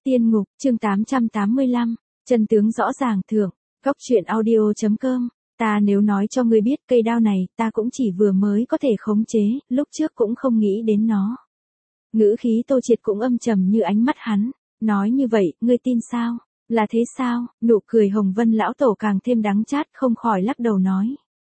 Tiên ngục, chương 885, chân tướng rõ ràng thượng, góc truyện audio.com. Ta nếu nói cho ngươi biết cây đao này ta cũng chỉ vừa mới có thể khống chế, lúc trước cũng không nghĩ đến nó. Ngữ khí Tô Triệt cũng âm trầm như ánh mắt hắn, nói như vậy, ngươi tin sao? Là thế sao? Nụ cười Hồng Vân lão tổ càng thêm đắng chát, không khỏi lắc đầu nói.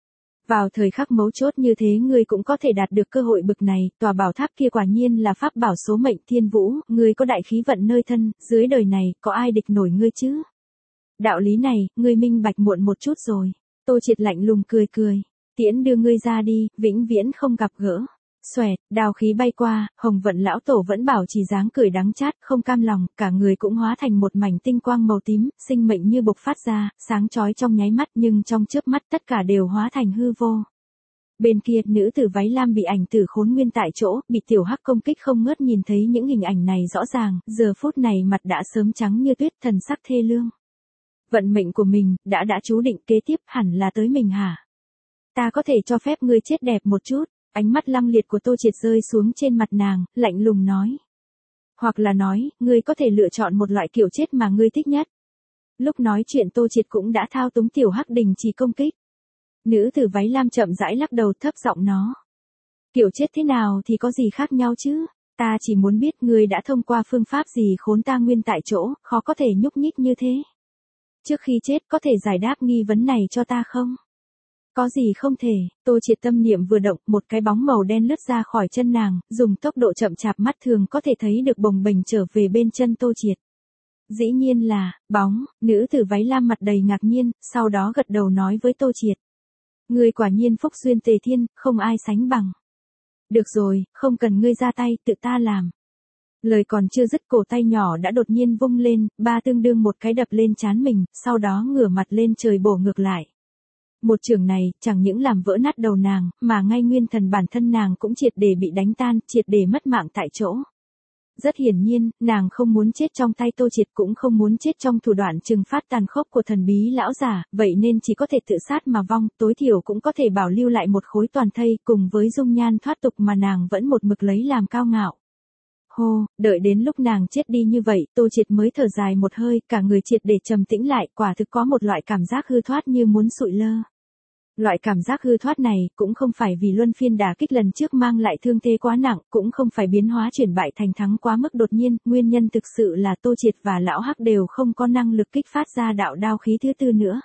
Vào thời khắc mấu chốt như thế ngươi cũng có thể đạt được cơ hội bực này, tòa bảo tháp kia quả nhiên là pháp bảo số mệnh thiên vũ, ngươi có đại khí vận nơi thân, dưới đời này, có ai địch nổi ngươi chứ? Đạo lý này, ngươi minh bạch muộn một chút rồi. Tô Triệt lạnh lùng cười cười, tiễn đưa ngươi ra đi, vĩnh viễn không gặp gỡ. Xoẹt, đao khí bay qua, Hồng Vận lão tổ vẫn bảo trì dáng cười đắng chát, không cam lòng, cả người cũng hóa thành một mảnh tinh quang màu tím, sinh mệnh như bộc phát ra, sáng chói trong nháy mắt nhưng trong chớp mắt tất cả đều hóa thành hư vô. Bên kia, nữ tử váy lam bị ảnh tử khốn nguyên tại chỗ, bị tiểu hắc công kích không ngớt nhìn thấy những hình ảnh này rõ ràng, giờ phút này mặt đã sớm trắng như tuyết, thần sắc thê lương. Vận mệnh của mình, đã chú định kế tiếp hẳn là tới mình hả? Ta có thể cho phép ngươi chết đẹp một chút. Ánh mắt lăng liệt của Tô Triệt rơi xuống trên mặt nàng, lạnh lùng nói. Hoặc là nói, ngươi có thể lựa chọn một loại kiểu chết mà ngươi thích nhất. Lúc nói chuyện Tô Triệt cũng đã thao túng tiểu hắc đình chỉ công kích. Nữ tử váy lam chậm rãi lắc đầu thấp giọng nó. Kiểu chết thế nào thì có gì khác nhau chứ? Ta chỉ muốn biết ngươi đã thông qua phương pháp gì khốn ta nguyên tại chỗ, khó có thể nhúc nhích như thế. Trước khi chết có thể giải đáp nghi vấn này cho ta không? Có gì không thể, Tô Triệt tâm niệm vừa động, một cái bóng màu đen lướt ra khỏi chân nàng, dùng tốc độ chậm chạp mắt thường có thể thấy được bồng bềnh trở về bên chân Tô Triệt. Dĩ nhiên là, bóng, nữ tử váy lam mặt đầy ngạc nhiên, sau đó gật đầu nói với Tô Triệt. Ngươi quả nhiên phúc duyên tề thiên, không ai sánh bằng. Được rồi, không cần ngươi ra tay, tự ta làm. Lời còn chưa dứt cổ tay nhỏ đã đột nhiên vung lên, ba tương đương một cái đập lên trán mình, sau đó ngửa mặt lên trời bổ ngược lại. Một chưởng này, chẳng những làm vỡ nát đầu nàng, mà ngay nguyên thần bản thân nàng cũng triệt để bị đánh tan, triệt để mất mạng tại chỗ. Rất hiển nhiên, nàng không muốn chết trong tay Tô Triệt cũng không muốn chết trong thủ đoạn trừng phát tàn khốc của thần bí lão giả, vậy nên chỉ có thể tự sát mà vong, tối thiểu cũng có thể bảo lưu lại một khối toàn thây cùng với dung nhan thoát tục mà nàng vẫn một mực lấy làm cao ngạo. Hô, đợi đến lúc nàng chết đi như vậy, Tô Triệt mới thở dài một hơi, cả người triệt để trầm tĩnh lại, quả thực có một loại cảm giác hư thoát như muốn sụi lơ. Loại cảm giác hư thoát này, cũng không phải vì luân phiên đả kích lần trước mang lại thương thế quá nặng, cũng không phải biến hóa chuyển bại thành thắng quá mức đột nhiên, nguyên nhân thực sự là Tô Triệt và Lão Hắc đều không có năng lực kích phát ra đạo đao khí thứ tư nữa.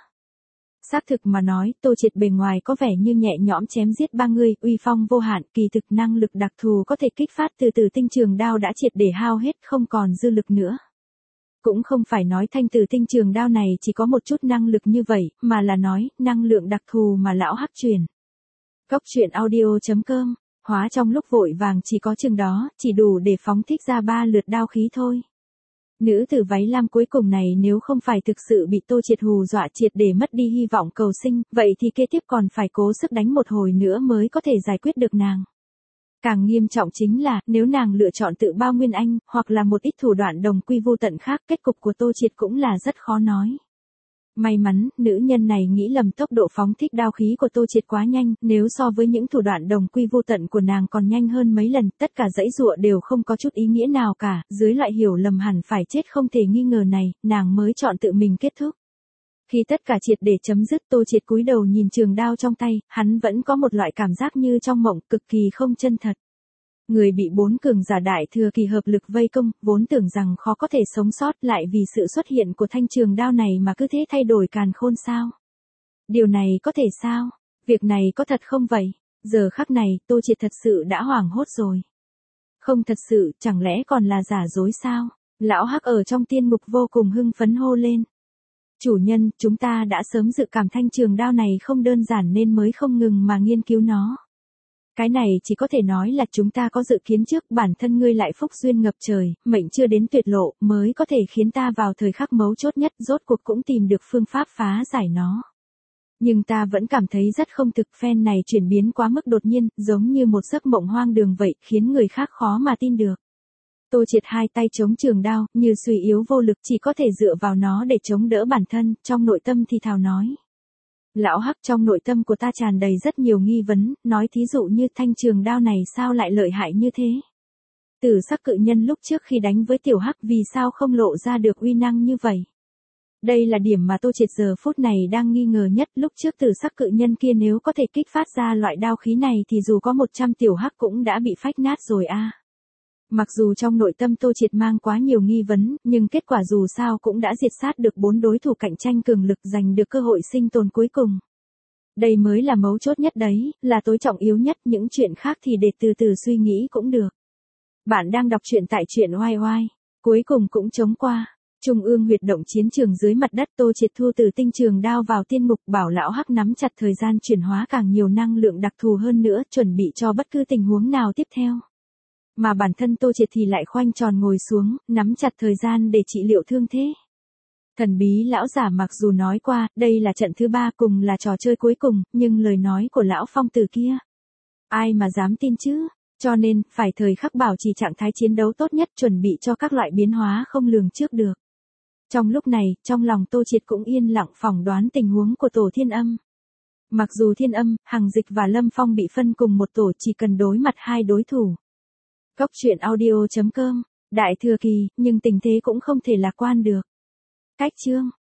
Xác thực mà nói, Tô Triệt bề ngoài có vẻ như nhẹ nhõm chém giết ba người, uy phong vô hạn, kỳ thực năng lực đặc thù có thể kích phát từ từ tinh trường đao đã triệt để hao hết, không còn dư lực nữa. Cũng không phải nói thanh tử tinh trường đao này chỉ có một chút năng lực như vậy, mà là nói, năng lượng đặc thù mà lão hắc truyền. Góc truyện audio.com, hóa trong lúc vội vàng chỉ có chừng đó, chỉ đủ để phóng thích ra 3 lượt đao khí thôi. Nữ tử váy lam cuối cùng này nếu không phải thực sự bị Tô Triệt hù dọa triệt để mất đi hy vọng cầu sinh, vậy thì kế tiếp còn phải cố sức đánh một hồi nữa mới có thể giải quyết được nàng. Càng nghiêm trọng chính là, nếu nàng lựa chọn tự bao nguyên anh, hoặc là một ít thủ đoạn đồng quy vô tận khác, kết cục của Tô Triệt cũng là rất khó nói. May mắn, nữ nhân này nghĩ lầm tốc độ phóng thích đao khí của Tô Triệt quá nhanh, nếu so với những thủ đoạn đồng quy vô tận của nàng còn nhanh hơn mấy lần, tất cả dãy dụa đều không có chút ý nghĩa nào cả, dưới loại hiểu lầm hẳn phải chết không thể nghi ngờ này, nàng mới chọn tự mình kết thúc. Khi tất cả triệt để chấm dứt, Tô Triệt cúi đầu nhìn trường đao trong tay, hắn vẫn có một loại cảm giác như trong mộng, cực kỳ không chân thật. Người bị 4 cường giả đại thừa kỳ hợp lực vây công, vốn tưởng rằng khó có thể sống sót, lại vì sự xuất hiện của thanh trường đao này mà cứ thế thay đổi càn khôn sao? Điều này có thể sao? Việc này có thật không vậy? Giờ khắc này, Tô Triệt thật sự đã hoảng hốt rồi. Không thật sự, chẳng lẽ còn là giả dối sao? Lão Hắc ở trong tiên ngục vô cùng hưng phấn hô lên. Chủ nhân, chúng ta đã sớm dự cảm thanh trường đao này không đơn giản nên mới không ngừng mà nghiên cứu nó. Cái này chỉ có thể nói là chúng ta có dự kiến trước, bản thân ngươi lại phúc duyên ngập trời, mệnh chưa đến tuyệt lộ, mới có thể khiến ta vào thời khắc mấu chốt nhất rốt cuộc cũng tìm được phương pháp phá giải nó. Nhưng ta vẫn cảm thấy rất không thực, phen này chuyển biến quá mức đột nhiên, giống như một giấc mộng hoang đường vậy, khiến người khác khó mà tin được. Tô Triệt hai tay chống trường đao, như suy yếu vô lực, chỉ có thể dựa vào nó để chống đỡ bản thân, trong nội tâm thì thào nói. Lão Hắc, trong nội tâm của ta tràn đầy rất nhiều nghi vấn, nói thí dụ như thanh trường đao này sao lại lợi hại như thế? Tử sắc cự nhân lúc trước khi đánh với tiểu hắc vì sao không lộ ra được uy năng như vậy? Đây là điểm mà Tô Triệt giờ phút này đang nghi ngờ nhất, lúc trước tử sắc cự nhân kia nếu có thể kích phát ra loại đao khí này thì dù có 100 tiểu hắc cũng đã bị phách nát rồi a. Mặc dù trong nội tâm Tô Triệt mang quá nhiều nghi vấn, nhưng kết quả dù sao cũng đã diệt sát được 4 đối thủ cạnh tranh cường lực, giành được cơ hội sinh tồn cuối cùng. Đây mới là mấu chốt nhất đấy, là tối trọng yếu nhất, những chuyện khác thì để từ từ suy nghĩ cũng được. Bạn đang đọc truyện tại truyện oai oai. Cuối cùng cũng chống qua. Trung ương huyệt động chiến trường dưới mặt đất, Tô Triệt thu từ tinh trường đao vào tiên mục, bảo lão hắc nắm chặt thời gian chuyển hóa càng nhiều năng lượng đặc thù hơn nữa, chuẩn bị cho bất cứ tình huống nào tiếp theo. Mà bản thân Tô Triệt thì lại khoanh tròn ngồi xuống, nắm chặt thời gian để trị liệu thương thế. Thần bí lão giả mặc dù nói qua, đây là trận thứ 3 cùng là trò chơi cuối cùng, nhưng lời nói của lão phong tử kia, ai mà dám tin chứ? Cho nên, phải thời khắc bảo trì trạng thái chiến đấu tốt nhất, chuẩn bị cho các loại biến hóa không lường trước được. Trong lúc này, trong lòng Tô Triệt cũng yên lặng phỏng đoán tình huống của tổ Thiên Âm. Mặc dù Thiên Âm, Hằng Dịch và Lâm Phong bị phân cùng một tổ, chỉ cần đối mặt 2 đối thủ. Cốc truyện audio.com, Đại thừa kỳ, nhưng tình thế cũng không thể lạc quan được. Cách chương